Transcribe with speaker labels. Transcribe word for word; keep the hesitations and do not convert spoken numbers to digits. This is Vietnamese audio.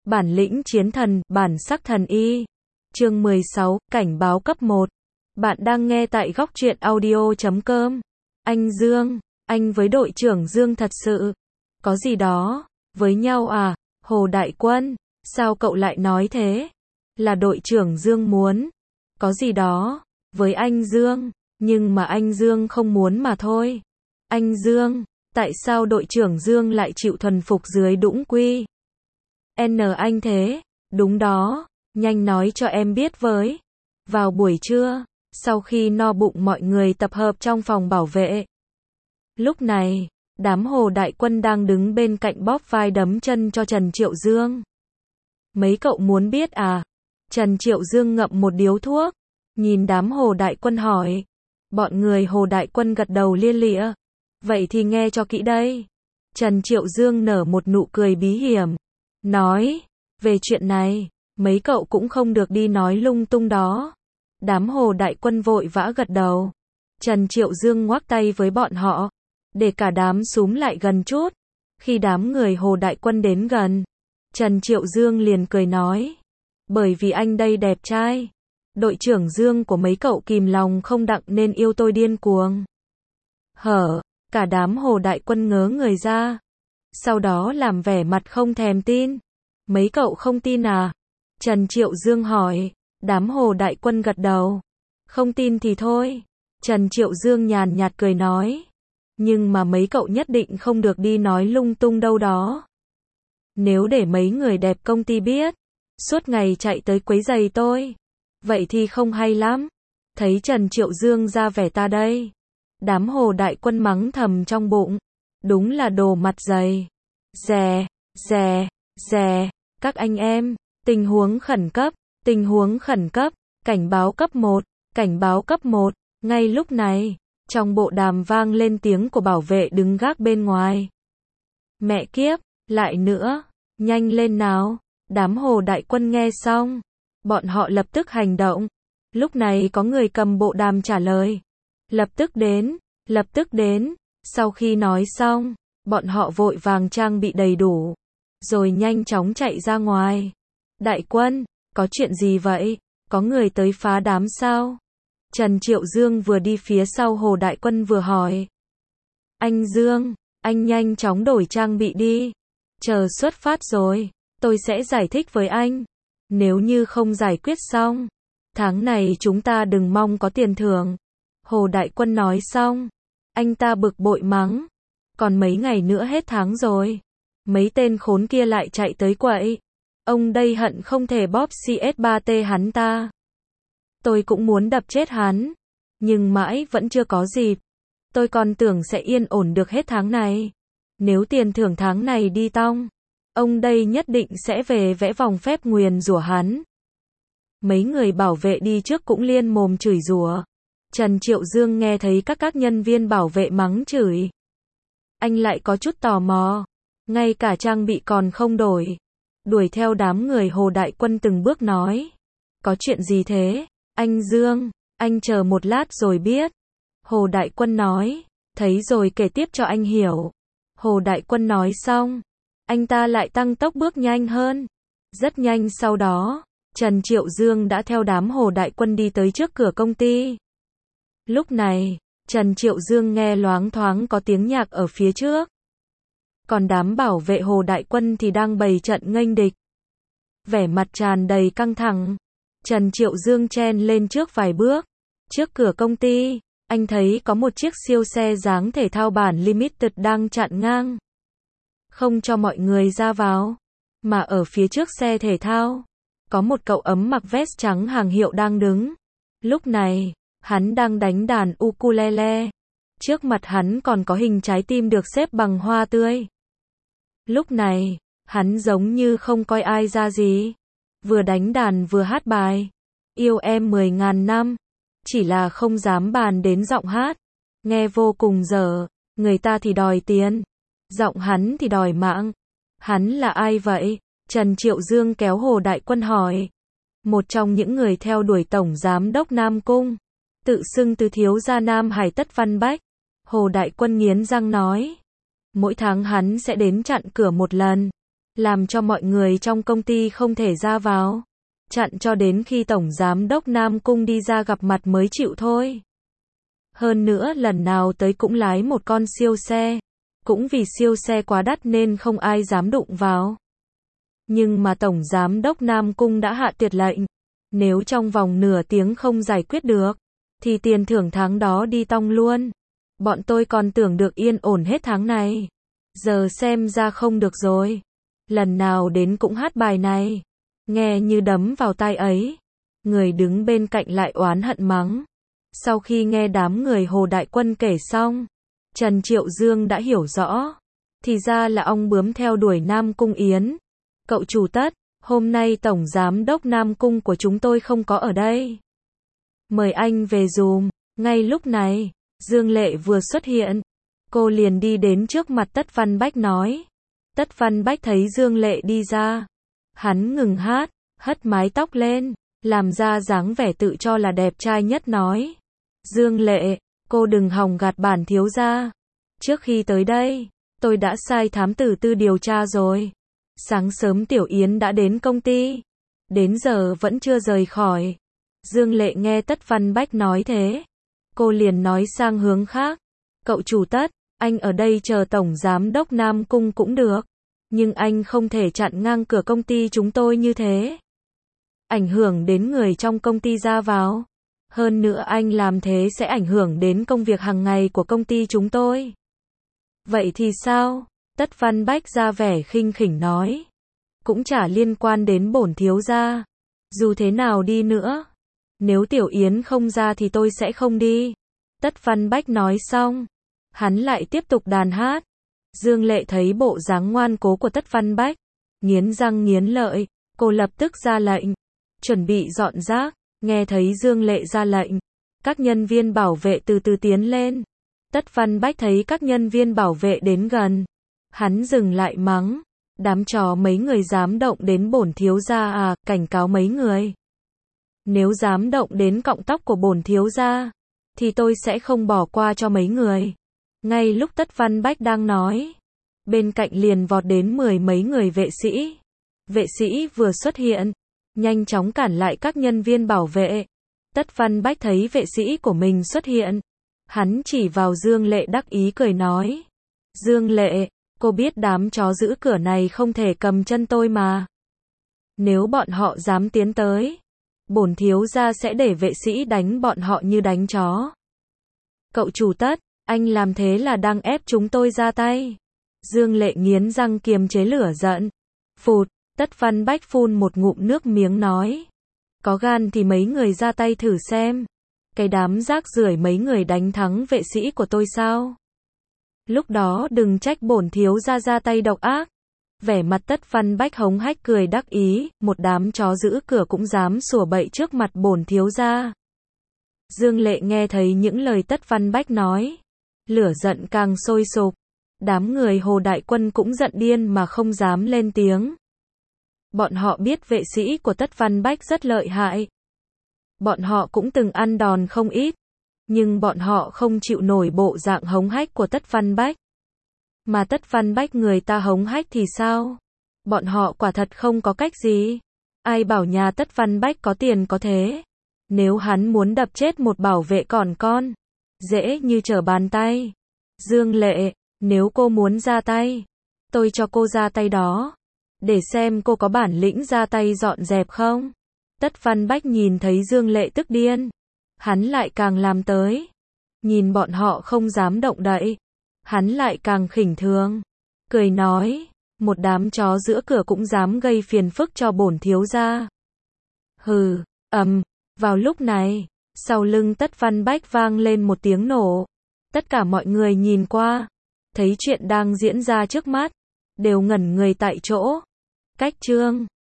Speaker 1: Bản lĩnh chiến thần, bản sắc thần y. Chương mười sáu, cảnh báo cấp một. Bạn đang nghe tại góc truyện audio chấm com. Anh Dương, anh với đội trưởng Dương thật sự có gì đó với nhau à? Hồ Đại Quân, sao cậu lại nói thế? Là đội trưởng Dương muốn có gì đó với anh Dương, nhưng mà anh Dương không muốn mà thôi. Anh Dương, tại sao đội trưởng Dương lại chịu thuần phục dưới Đũng Quy? N anh thế, đúng đó, nhanh nói cho em biết với. Vào buổi trưa, sau khi no bụng mọi người tập hợp trong phòng bảo vệ. Lúc này, đám Hồ Đại Quân đang đứng bên cạnh bóp vai đấm chân cho Trần Triệu Dương. Mấy cậu muốn biết à? Trần Triệu Dương ngậm một điếu thuốc, nhìn đám Hồ Đại Quân hỏi. Bọn người Hồ Đại Quân gật đầu lia lịa. Vậy thì nghe cho kỹ đây. Trần Triệu Dương nở một nụ cười bí hiểm, nói, về chuyện này, mấy cậu cũng không được đi nói lung tung đó. Đám Hồ Đại Quân vội vã gật đầu. Trần Triệu Dương ngoắc tay với bọn họ, để cả đám xúm lại gần chút. Khi đám người Hồ Đại Quân đến gần, Trần Triệu Dương liền cười nói, bởi vì anh đây đẹp trai. Đội trưởng Dương của mấy cậu kìm lòng không đặng nên yêu tôi điên cuồng. Hở, cả đám Hồ Đại Quân ngớ người ra. Sau đó làm vẻ mặt không thèm tin. Mấy cậu không tin à? Trần Triệu Dương hỏi. Đám Hồ Đại Quân gật đầu. Không tin thì thôi. Trần Triệu Dương nhàn nhạt cười nói. Nhưng mà mấy cậu nhất định không được đi nói lung tung đâu đó. Nếu để mấy người đẹp công ty biết, suốt ngày chạy tới quấy giày tôi, vậy thì không hay lắm. Thấy Trần Triệu Dương ra vẻ ta đây. Đám Hồ Đại Quân mắng thầm trong bụng. Đúng là đồ mặt dày. Dè, dè, dè, các anh em, tình huống khẩn cấp, tình huống khẩn cấp, cảnh báo cấp một, cảnh báo cấp một. Ngay lúc này, trong bộ đàm vang lên tiếng của bảo vệ đứng gác bên ngoài. Mẹ kiếp, lại nữa, nhanh lên nào. Đám Hồ Đại Quân nghe xong, bọn họ lập tức hành động. Lúc này có người cầm bộ đàm trả lời. Lập tức đến, lập tức đến. Sau khi nói xong, bọn họ vội vàng trang bị đầy đủ, rồi nhanh chóng chạy ra ngoài. Đại Quân, có chuyện gì vậy? Có người tới phá đám sao? Trần Triệu Dương vừa đi phía sau Hồ Đại Quân vừa hỏi. Anh Dương, anh nhanh chóng đổi trang bị đi. Chờ xuất phát rồi, tôi sẽ giải thích với anh. Nếu như không giải quyết xong, tháng này chúng ta đừng mong có tiền thưởng. Hồ Đại Quân nói xong, anh ta bực bội mắng. Còn mấy ngày nữa hết tháng rồi. Mấy tên khốn kia lại chạy tới quậy. Ông đây hận không thể bóp C S ba T hắn ta. Tôi cũng muốn đập chết hắn. Nhưng mãi vẫn chưa có dịp. Tôi còn tưởng sẽ yên ổn được hết tháng này. Nếu tiền thưởng tháng này đi tong, ông đây nhất định sẽ về vẽ vòng phép nguyền rủa hắn. Mấy người bảo vệ đi trước cũng liên mồm chửi rủa. Trần Triệu Dương nghe thấy các các nhân viên bảo vệ mắng chửi. Anh lại có chút tò mò. Ngay cả trang bị còn không đổi. Đuổi theo đám người Hồ Đại Quân từng bước nói. Có chuyện gì thế? Anh Dương, anh chờ một lát rồi biết. Hồ Đại Quân nói. Thấy rồi kể tiếp cho anh hiểu. Hồ Đại Quân nói xong, anh ta lại tăng tốc bước nhanh hơn. Rất nhanh sau đó, Trần Triệu Dương đã theo đám Hồ Đại Quân đi tới trước cửa công ty. Lúc này, Trần Triệu Dương nghe loáng thoáng có tiếng nhạc ở phía trước. Còn đám bảo vệ Hồ Đại Quân thì đang bày trận nghênh địch. Vẻ mặt tràn đầy căng thẳng. Trần Triệu Dương chen lên trước vài bước. Trước cửa công ty, anh thấy có một chiếc siêu xe dáng thể thao bản Limited đang chặn ngang. Không cho mọi người ra vào. Mà ở phía trước xe thể thao, có một cậu ấm mặc vest trắng hàng hiệu đang đứng. Lúc này, hắn đang đánh đàn ukulele. Trước mặt hắn còn có hình trái tim được xếp bằng hoa tươi. Lúc này, hắn giống như không coi ai ra gì. Vừa đánh đàn vừa hát bài. Yêu em mười ngàn năm. Chỉ là không dám bàn đến giọng hát. Nghe vô cùng dở. Người ta thì đòi tiền. Giọng hắn thì đòi mạng. Hắn là ai vậy? Trần Triệu Dương kéo Hồ Đại Quân hỏi. Một trong những người theo đuổi Tổng Giám đốc Nam Cung. Tự xưng từ thiếu gia Nam Hải Tất Văn Bách. Hồ Đại Quân nghiến răng nói. Mỗi tháng hắn sẽ đến chặn cửa một lần. làm cho mọi người trong công ty không thể ra vào, chặn cho đến khi Tổng Giám đốc Nam Cung đi ra gặp mặt mới chịu thôi. Hơn nữa lần nào tới cũng lái một con siêu xe, cũng vì siêu xe quá đắt nên không ai dám đụng vào. Nhưng mà Tổng Giám đốc Nam Cung đã hạ tiệt lệnh, nếu trong vòng nửa tiếng không giải quyết được, thì tiền thưởng tháng đó đi tong luôn. Bọn tôi còn tưởng được yên ổn hết tháng này, giờ xem ra không được rồi. Lần nào đến cũng hát bài này, nghe như đấm vào tai ấy. Người đứng bên cạnh lại oán hận mắng. Sau khi nghe đám người Hồ Đại Quân kể xong, Trần Triệu Dương đã hiểu rõ, thì ra là ong bướm theo đuổi Nam Cung Yến. Cậu chủ Tất, hôm nay Tổng Giám đốc Nam Cung của chúng tôi không có ở đây, mời anh về dùm. Ngay lúc này, Dương Lệ vừa xuất hiện, cô liền đi đến trước mặt Tất Văn Bách nói. Tất Văn Bách thấy Dương Lệ đi ra, hắn ngừng hát, hất mái tóc lên, làm ra dáng vẻ tự cho là đẹp trai nhất nói. Dương Lệ, cô đừng hòng gạt bản thiếu gia. Trước khi tới đây, tôi đã sai thám tử Tư điều tra rồi. Sáng sớm Tiểu Yến đã đến công ty, đến giờ vẫn chưa rời khỏi. Dương Lệ nghe Tất Văn Bách nói thế, cô liền nói sang hướng khác. Cậu chủ Tất, anh ở đây chờ Tổng Giám đốc Nam Cung cũng được, nhưng anh không thể chặn ngang cửa công ty chúng tôi như thế. Ảnh hưởng đến người trong công ty ra vào. Hơn nữa anh làm thế sẽ ảnh hưởng đến công việc hàng ngày của công ty chúng tôi. Vậy thì sao? Tất Văn Bách ra vẻ khinh khỉnh nói. Cũng chả liên quan đến bổn thiếu gia. Dù thế nào đi nữa, nếu Tiểu Yến không ra thì tôi sẽ không đi. Tất Văn Bách nói xong, hắn lại tiếp tục đàn hát. Dương Lệ thấy bộ dáng ngoan cố của Tất Văn Bách, nghiến răng nghiến lợi, cô lập tức ra lệnh, chuẩn bị dọn rác. Nghe thấy Dương Lệ ra lệnh, các nhân viên bảo vệ từ từ tiến lên. Tất Văn Bách thấy các nhân viên bảo vệ đến gần, hắn dừng lại mắng, đám chó mấy người dám động đến bổn thiếu gia à, cảnh cáo mấy người. Nếu dám động đến cọng tóc của bổn thiếu gia, thì tôi sẽ không bỏ qua cho mấy người. Ngay lúc Tất Văn Bách đang nói, bên cạnh liền vọt đến mười mấy người vệ sĩ. Vệ sĩ vừa xuất hiện, nhanh chóng cản lại các nhân viên bảo vệ. Tất Văn Bách thấy vệ sĩ của mình xuất hiện, hắn chỉ vào Dương Lệ đắc ý cười nói. Dương Lệ, cô biết đám chó giữ cửa này không thể cầm chân tôi mà. Nếu bọn họ dám tiến tới, bổn thiếu gia sẽ để vệ sĩ đánh bọn họ như đánh chó. Cậu chủ Tất, anh làm thế là đang ép chúng tôi ra tay. Dương Lệ nghiến răng kiềm chế lửa giận. Phụt, Tất Văn Bách phun một ngụm nước miếng nói. Có gan thì mấy người ra tay thử xem. Cái đám rác rưởi mấy người đánh thắng vệ sĩ của tôi sao? Lúc đó đừng trách bổn thiếu gia ra tay độc ác. Vẻ mặt Tất Văn Bách hống hách cười đắc ý, một đám chó giữ cửa cũng dám sủa bậy trước mặt bổn thiếu gia. Dương Lệ nghe thấy những lời Tất Văn Bách nói, lửa giận càng sôi sục. Đám người Hồ Đại Quân cũng giận điên mà không dám lên tiếng. Bọn họ biết vệ sĩ của Tất Văn Bách rất lợi hại. Bọn họ cũng từng ăn đòn không ít, nhưng bọn họ không chịu nổi bộ dạng hống hách của Tất Văn Bách. Mà Tất Văn Bách người ta hống hách thì sao? Bọn họ quả thật không có cách gì. Ai bảo nhà Tất Văn Bách có tiền có thế. Nếu hắn muốn đập chết một bảo vệ còn con, dễ như trở bàn tay. Dương Lệ, nếu cô muốn ra tay, tôi cho cô ra tay đó. Để xem cô có bản lĩnh ra tay dọn dẹp không? Tất Văn Bách nhìn thấy Dương Lệ tức điên, hắn lại càng làm tới. Nhìn bọn họ không dám động đậy, hắn lại càng khinh thường. Cười nói, một đám chó giữa cửa cũng dám gây phiền phức cho bổn thiếu gia. Hừ, ầm, vào lúc này, sau lưng Tất Văn Bách vang lên một tiếng nổ. Tất cả mọi người nhìn qua, thấy chuyện đang diễn ra trước mắt, đều ngẩn người tại chỗ. Cách chương